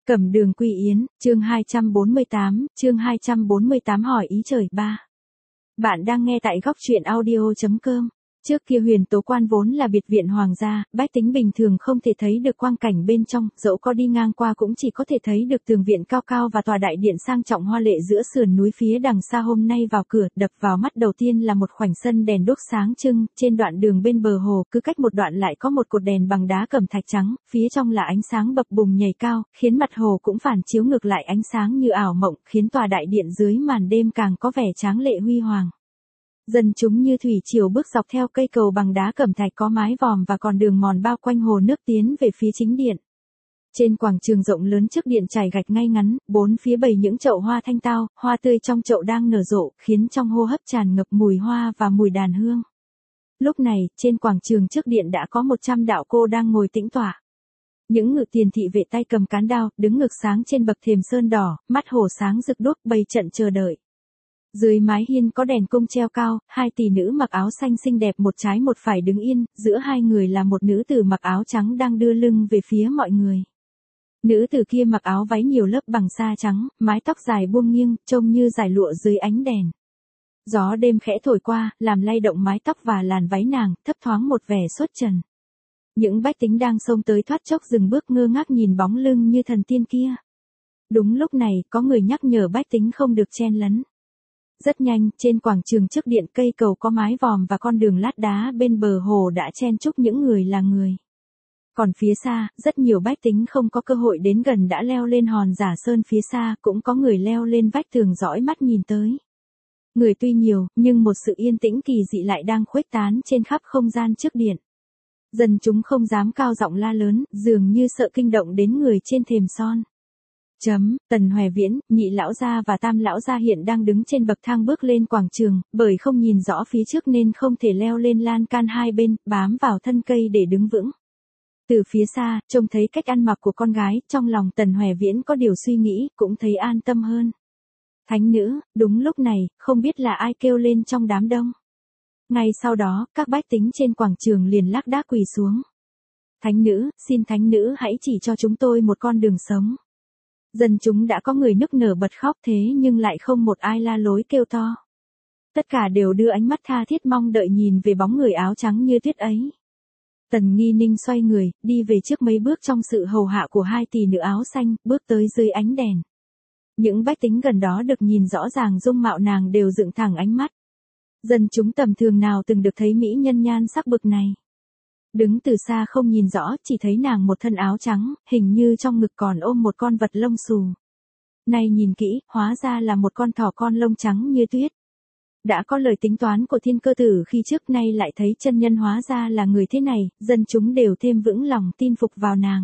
Cẩm Đường Quy Yến, chương 248 hỏi ý trời ba. Bạn đang nghe tại góc truyện audio.com. Trước kia Huyền Tố Quan vốn là biệt viện hoàng gia, bách tính bình thường không thể thấy được quang cảnh bên trong, dẫu có đi ngang qua cũng chỉ có thể thấy được tường viện cao cao và tòa đại điện sang trọng hoa lệ giữa sườn núi phía đằng xa. Hôm nay vào cửa, đập vào mắt đầu tiên là một khoảnh sân đèn đuốc sáng trưng, trên đoạn đường bên bờ hồ, cứ cách một đoạn lại có một cột đèn bằng đá cẩm thạch trắng, phía trong là ánh sáng bập bùng nhảy cao, khiến mặt hồ cũng phản chiếu ngược lại ánh sáng như ảo mộng, khiến tòa đại điện dưới màn đêm càng có vẻ tráng lệ huy hoàng. Dân chúng như thủy triều bước dọc theo cây cầu bằng đá cẩm thạch có mái vòm và còn đường mòn bao quanh hồ nước tiến về phía chính điện. Trên quảng trường rộng lớn trước điện trải gạch ngay ngắn, bốn phía bày những chậu hoa thanh tao, hoa tươi trong chậu đang nở rộ, khiến trong hô hấp tràn ngập mùi hoa và mùi đàn hương. Lúc này, trên quảng trường trước điện đã có 100 đạo cô đang ngồi tĩnh tọa. Những ngự tiền thị vệ tay cầm cán đao, đứng ngược sáng trên bậc thềm sơn đỏ, mắt hổ sáng rực đuốc bày trận chờ đợi. Dưới mái hiên có đèn cung treo cao, hai tỷ nữ mặc áo xanh xinh đẹp một trái một phải đứng yên, giữa hai người là một nữ tử mặc áo trắng đang đưa lưng về phía mọi người. Nữ tử kia mặc áo váy nhiều lớp bằng sa trắng, mái tóc dài buông nghiêng, trông như dải lụa dưới ánh đèn. Gió đêm khẽ thổi qua, làm lay động mái tóc và làn váy nàng, thấp thoáng một vẻ xuất trần. Những bách tính đang xông tới thoát chốc dừng bước ngơ ngác nhìn bóng lưng như thần tiên kia. Đúng lúc này, có người nhắc nhở bách tính không được chen lấn. Rất nhanh, trên quảng trường trước điện cây cầu có mái vòm và con đường lát đá bên bờ hồ đã chen chúc những người là người. Còn phía xa, rất nhiều bách tính không có cơ hội đến gần đã leo lên hòn giả sơn phía xa, cũng có người leo lên vách tường dõi mắt nhìn tới. Người tuy nhiều, nhưng một sự yên tĩnh kỳ dị lại đang khuếch tán trên khắp không gian trước điện. Dân chúng không dám cao giọng la lớn, dường như sợ kinh động đến người trên thềm son. Tần Hoè Viễn, Nhị lão gia và Tam lão gia hiện đang đứng trên bậc thang bước lên quảng trường, bởi không nhìn rõ phía trước nên không thể leo lên lan can hai bên, bám vào thân cây để đứng vững. Từ phía xa, trông thấy cách ăn mặc của con gái, trong lòng Tần Hoè Viễn có điều suy nghĩ, cũng thấy an tâm hơn. Thánh nữ, đúng lúc này, không biết là ai kêu lên trong đám đông. Ngay sau đó, các bách tính trên quảng trường liền lác đác quỳ xuống. Thánh nữ, xin thánh nữ hãy chỉ cho chúng tôi một con đường sống. Dân chúng đã có người nức nở bật khóc thế nhưng lại không một ai la lối kêu to. Tất cả đều đưa ánh mắt tha thiết mong đợi nhìn về bóng người áo trắng như tuyết ấy. Tần Nghi Ninh xoay người, đi về trước mấy bước trong sự hầu hạ của hai tỷ nữ áo xanh, bước tới dưới ánh đèn. Những bách tính gần đó được nhìn rõ ràng dung mạo nàng đều dựng thẳng ánh mắt. Dân chúng tầm thường nào từng được thấy mỹ nhân nhan sắc bực này. Đứng từ xa không nhìn rõ, chỉ thấy nàng một thân áo trắng, hình như trong ngực còn ôm một con vật lông xù. Nay nhìn kỹ, hóa ra là một con thỏ con lông trắng như tuyết. Đã có lời tính toán của Thiên Cơ Tử khi trước, nay lại thấy chân nhân hóa ra là người thế này, dân chúng đều thêm vững lòng tin phục vào nàng.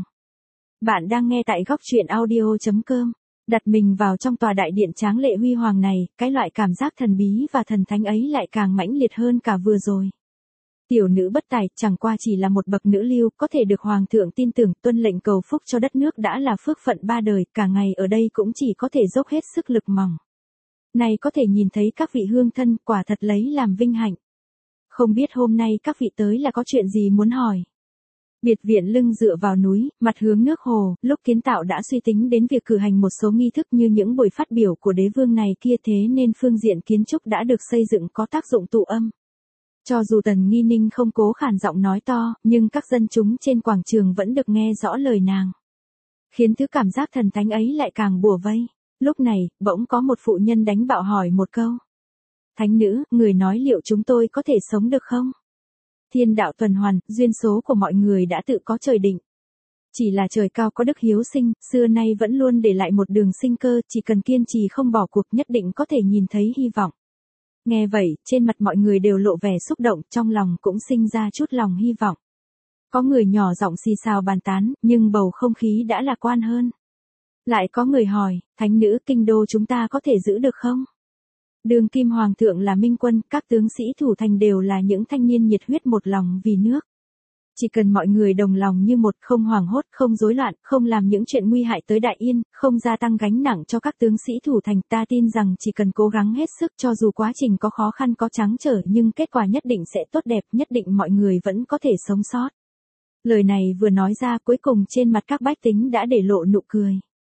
Bạn đang nghe tại góc truyện audio.com. Đặt mình vào trong tòa đại điện tráng lệ huy hoàng này, cái loại cảm giác thần bí và thần thánh ấy lại càng mãnh liệt hơn cả vừa rồi. Tiểu nữ bất tài, chẳng qua chỉ là một bậc nữ lưu, có thể được hoàng thượng tin tưởng, tuân lệnh cầu phúc cho đất nước đã là phước phận ba đời, cả ngày ở đây cũng chỉ có thể dốc hết sức lực mỏng. Này có thể nhìn thấy các vị hương thân, quả thật lấy làm vinh hạnh. Không biết hôm nay các vị tới là có chuyện gì muốn hỏi. Biệt viện lưng dựa vào núi, mặt hướng nước hồ, lúc kiến tạo đã suy tính đến việc cử hành một số nghi thức như những buổi phát biểu của đế vương này kia, thế nên phương diện kiến trúc đã được xây dựng có tác dụng tụ âm. Cho dù Tần Nghi Ninh không cố khản giọng nói to, nhưng các dân chúng trên quảng trường vẫn được nghe rõ lời nàng. Khiến thứ cảm giác thần thánh ấy lại càng bủa vây. Lúc này, bỗng có một phụ nhân đánh bạo hỏi một câu. Thánh nữ, người nói liệu chúng tôi có thể sống được không? Thiên đạo tuần hoàn, duyên số của mọi người đã tự có trời định. Chỉ là trời cao có đức hiếu sinh, xưa nay vẫn luôn để lại một đường sinh cơ, chỉ cần kiên trì không bỏ cuộc nhất định có thể nhìn thấy hy vọng. Nghe vậy, trên mặt mọi người đều lộ vẻ xúc động, trong lòng cũng sinh ra chút lòng hy vọng. Có người nhỏ giọng xì xào bàn tán, nhưng bầu không khí đã lạc quan hơn. Lại có người hỏi, thánh nữ, kinh đô chúng ta có thể giữ được không? Đương kim hoàng thượng là minh quân, các tướng sĩ thủ thành đều là những thanh niên nhiệt huyết một lòng vì nước. Chỉ cần mọi người đồng lòng như một, không hoảng hốt, không rối loạn, không làm những chuyện nguy hại tới đại yên, không gia tăng gánh nặng cho các tướng sĩ thủ thành, ta tin rằng chỉ cần cố gắng hết sức, cho dù quá trình có khó khăn có trắng trở nhưng kết quả nhất định sẽ tốt đẹp, nhất định mọi người vẫn có thể sống sót. Lời này vừa nói ra cuối cùng trên mặt các bách tính đã để lộ nụ cười.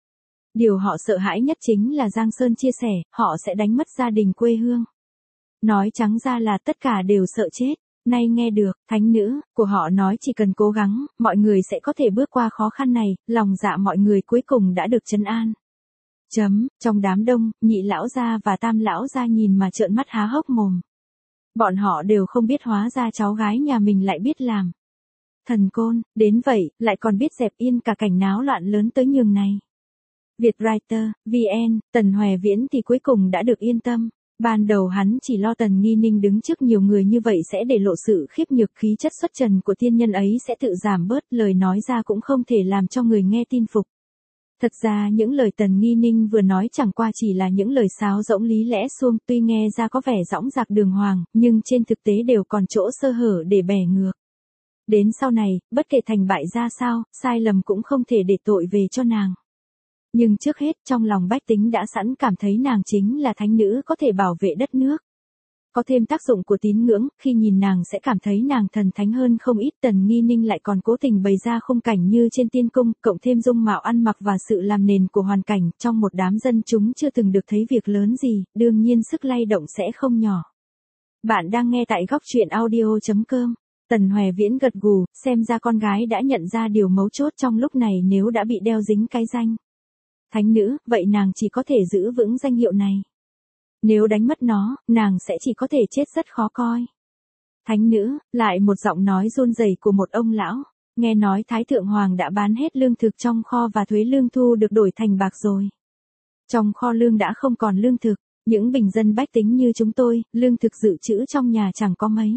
Điều họ sợ hãi nhất chính là Giang Sơn chia sẻ, họ sẽ đánh mất gia đình quê hương. Nói trắng ra là tất cả đều sợ chết. Nay nghe được, thánh nữ của họ nói chỉ cần cố gắng, mọi người sẽ có thể bước qua khó khăn này, lòng dạ mọi người cuối cùng đã được trấn an. Trong đám đông, nhị lão gia và tam lão gia nhìn mà trợn mắt há hốc mồm. Bọn họ đều không biết hóa ra cháu gái nhà mình lại biết làm thần côn, đến vậy, lại còn biết dẹp yên cả cảnh náo loạn lớn tới nhường này. Vietwriter, VN, Tần Hoè Viễn thì cuối cùng đã được yên tâm. Ban đầu hắn chỉ lo Tần Nghi Ninh đứng trước nhiều người như vậy sẽ để lộ sự khiếp nhược khí chất xuất trần của tiên nhân ấy sẽ tự giảm bớt, lời nói ra cũng không thể làm cho người nghe tin phục. Thật ra những lời Tần Nghi Ninh vừa nói chẳng qua chỉ là những lời sáo rỗng lý lẽ suông, tuy nghe ra có vẻ dõng dạc đường hoàng, nhưng trên thực tế đều còn chỗ sơ hở để bẻ ngược. Đến sau này, bất kể thành bại ra sao, sai lầm cũng không thể để tội về cho nàng. Nhưng trước hết trong lòng bách tính đã sẵn cảm thấy nàng chính là thánh nữ có thể bảo vệ đất nước. Có thêm tác dụng của tín ngưỡng, khi nhìn nàng sẽ cảm thấy nàng thần thánh hơn không ít. Tần Nghi Ninh lại còn cố tình bày ra khung cảnh như trên tiên cung, cộng thêm dung mạo ăn mặc và sự làm nền của hoàn cảnh, trong một đám dân chúng chưa từng được thấy việc lớn gì, đương nhiên sức lay động sẽ không nhỏ. Bạn đang nghe tại góc truyện audio.com. Tần Hoè Viễn gật gù, xem ra con gái đã nhận ra điều mấu chốt trong lúc này nếu đã bị đeo dính cái danh thánh nữ, vậy nàng chỉ có thể giữ vững danh hiệu này. Nếu đánh mất nó, nàng sẽ chỉ có thể chết rất khó coi. Thánh nữ, lại một giọng nói run rẩy của một ông lão. Nghe nói Thái Thượng Hoàng đã bán hết lương thực trong kho và thuế lương thu được đổi thành bạc rồi. Trong kho lương đã không còn lương thực, những bình dân bách tính như chúng tôi, lương thực dự trữ trong nhà chẳng có mấy.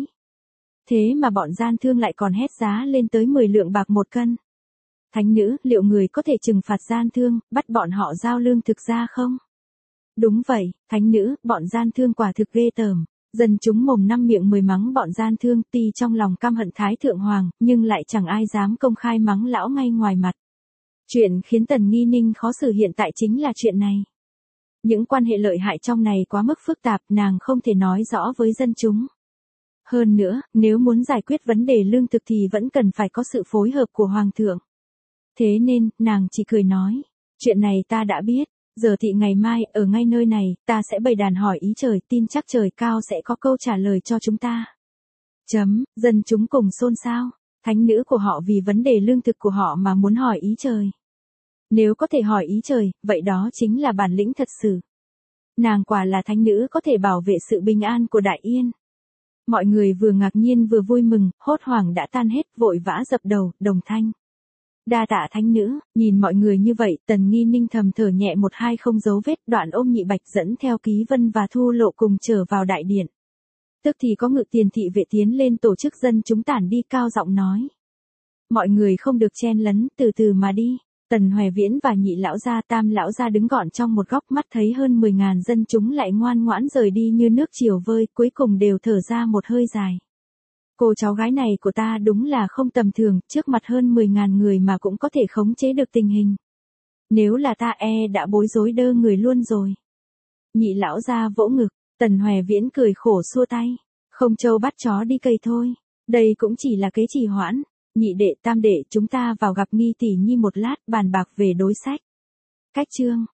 Thế mà bọn gian thương lại còn hét giá lên tới 10 lượng bạc một cân. Thánh nữ, liệu người có thể trừng phạt gian thương, bắt bọn họ giao lương thực ra không? Đúng vậy, thánh nữ, bọn gian thương quả thực ghê tởm. Dân chúng mồm năm miệng mười mắng bọn gian thương, tuy trong lòng căm hận Thái Thượng Hoàng, nhưng lại chẳng ai dám công khai mắng lão ngay ngoài mặt. Chuyện khiến Tần Nghi Ninh khó xử hiện tại chính là chuyện này. Những quan hệ lợi hại trong này quá mức phức tạp, nàng không thể nói rõ với dân chúng. Hơn nữa, nếu muốn giải quyết vấn đề lương thực thì vẫn cần phải có sự phối hợp của Hoàng thượng. Thế nên, nàng chỉ cười nói, chuyện này ta đã biết, giờ thì ngày mai, ở ngay nơi này, ta sẽ bày đàn hỏi ý trời, tin chắc trời cao sẽ có câu trả lời cho chúng ta. Dân chúng cùng xôn xao, thánh nữ của họ vì vấn đề lương thực của họ mà muốn hỏi ý trời. Nếu có thể hỏi ý trời, vậy đó chính là bản lĩnh thật sự. Nàng quả là thánh nữ có thể bảo vệ sự bình an của Đại Yên. Mọi người vừa ngạc nhiên vừa vui mừng, hốt hoảng đã tan hết, vội vã dập đầu, đồng thanh. Đa tạ thánh nữ, nhìn mọi người như vậy, Tần Nghi Ninh thầm thở nhẹ một hai không dấu vết, Đoạn ôm Nhị Bạch dẫn theo Ký Vân và Thu Lộ cùng trở vào đại điện. Tức thì có ngự tiền thị vệ tiến lên tổ chức dân chúng tản đi, cao giọng nói. Mọi người không được chen lấn, từ từ mà đi. Tần Hoè Viễn và Nhị lão gia Tam lão gia đứng gọn trong một góc, mắt thấy hơn 10.000 dân chúng lại ngoan ngoãn rời đi như nước chiều vơi, cuối cùng đều thở ra một hơi dài. Cô cháu gái này của ta đúng là không tầm thường, trước mặt hơn 10.000 người mà cũng có thể khống chế được tình hình. Nếu là ta đã bối rối đơ người luôn rồi. Nhị lão gia vỗ ngực, Tần Hoè Viễn cười khổ xua tay. Không trâu bắt chó đi cây thôi. Đây cũng chỉ là kế trì hoãn. Nhị đệ tam đệ chúng ta vào gặp Nghi tỷ nhi một lát, bàn bạc về đối sách. Cách chương.